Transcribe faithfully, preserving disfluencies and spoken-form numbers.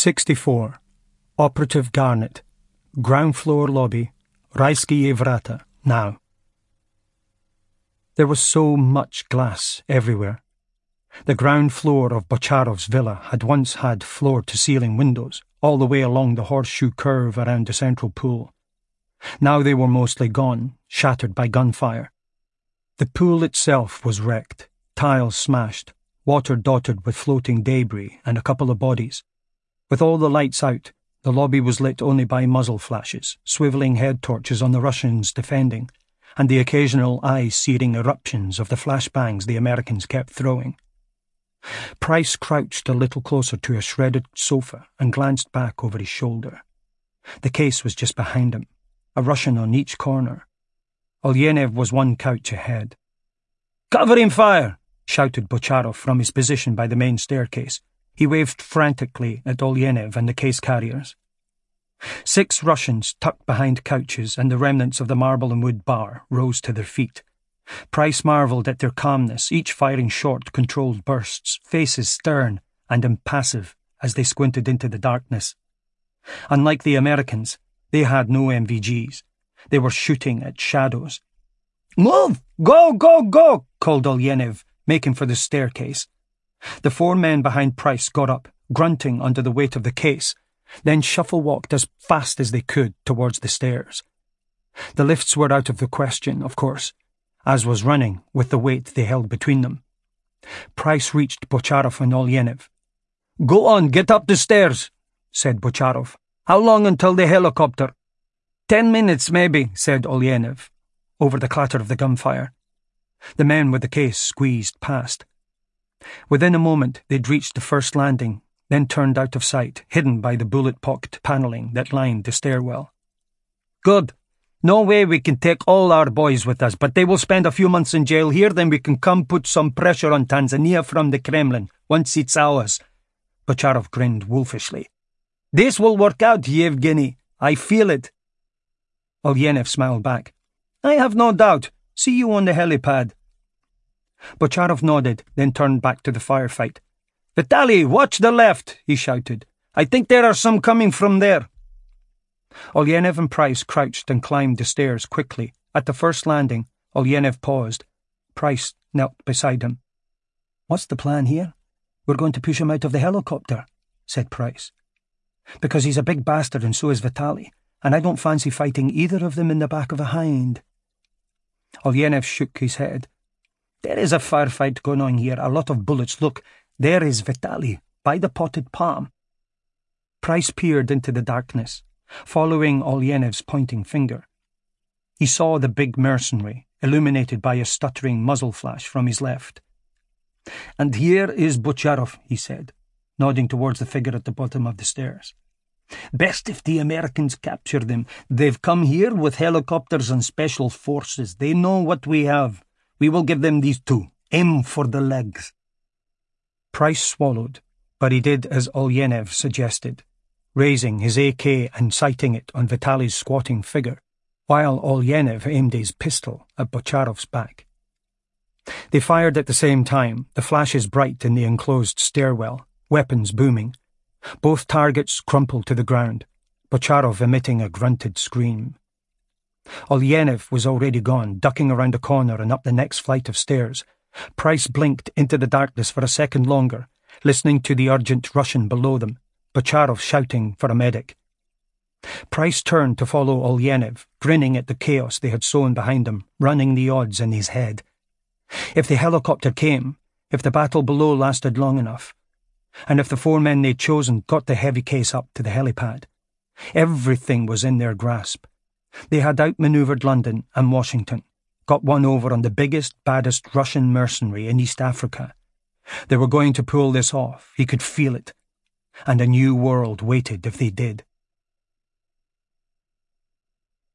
sixty-four. Operative Garnet. Ground floor lobby. Rajski Vrata. Now. There was so much glass everywhere. The ground floor of Bocharov's villa had once had floor-to-ceiling windows, all the way along the horseshoe curve around the central pool. Now they were mostly gone, shattered by gunfire. The pool itself was wrecked, tiles smashed, water dotted with floating debris and a couple of bodies. With all the lights out, the lobby was lit only by muzzle flashes, swivelling head torches on the Russians defending, and the occasional eye-searing eruptions of the flashbangs the Americans kept throwing. Price crouched a little closer to a shredded sofa and glanced back over his shoulder. The case was just behind him, a Russian on each corner. Ulyenev was one couch ahead. "Covering fire!" shouted Bocharov from his position by the main staircase. He waved frantically at Ulyenev and the case carriers. Six Russians, tucked behind couches and the remnants of the marble and wood bar, rose to their feet. Price marvelled at their calmness, each firing short, controlled bursts, faces stern and impassive as they squinted into the darkness. Unlike the Americans, they had no M V Gs. They were shooting at shadows. "Move! Go, go, go!" called Ulyenev, making for the staircase. The four men behind Price got up, grunting under the weight of the case, then shuffle-walked as fast as they could towards the stairs. The lifts were out of the question, of course, as was running with the weight they held between them. Price reached Bocharov and Ulyenev. "Go on, get up the stairs," said Bocharov. "How long until the helicopter?" Ten minutes, maybe," said Ulyenev, over the clatter of the gunfire. The men with the case squeezed past. Within a moment they'd reached the first landing, then turned out of sight, hidden by the bullet-pocked panelling that lined the stairwell. "Good. No way we can take all our boys with us, but they will spend a few months in jail here, then we can come put some pressure on Tanzania from the Kremlin, once it's ours." Bocharov grinned wolfishly. "This will work out, Yevgeny. I feel it." Ulyenev smiled back. "I have no doubt. See you on the helipad." Bocharov nodded, then turned back to the firefight. "Vitaly, watch the left," he shouted. "I think there are some coming from there." Ulyenev and Price crouched and climbed the stairs quickly. At the first landing, Ulyenev paused. Price knelt beside him. "What's the plan here?" "We're going to push him out of the helicopter," said Price. "Because he's a big bastard and so is Vitaly, and I don't fancy fighting either of them in the back of a hind." Ulyenev shook his head. "There is a firefight going on here, a lot of bullets. Look, there is Vitaly, by the potted palm." Price peered into the darkness, following Ulyenev's pointing finger. He saw the big mercenary, illuminated by a stuttering muzzle flash from his left. "And here is Bocharov," he said, nodding towards the figure at the bottom of the stairs. "Best if the Americans capture them. They've come here with helicopters and special forces. They know what we have. We will give them these two. Aim for the legs." Price swallowed, but he did as Ulyenev suggested, raising his A K and sighting it on Vitaly's squatting figure, while Ulyenev aimed his pistol at Bocharov's back. They fired at the same time, the flashes bright in the enclosed stairwell, weapons booming. Both targets crumpled to the ground, Bocharov emitting a grunted scream. Ulyenev was already gone, ducking around a corner and up the next flight of stairs. Price blinked into the darkness for a second longer, listening to the urgent Russian below them, Bocharov shouting for a medic. Price turned to follow Ulyenev, grinning at the chaos they had sown behind him, running the odds in his head. If the helicopter came, if the battle below lasted long enough, and if the four men they'd chosen got the heavy case up to the helipad, everything was in their grasp. They had outmanoeuvred London and Washington, got one over on the biggest, baddest Russian mercenary in East Africa. They were going to pull this off, he could feel it, and a new world waited if they did.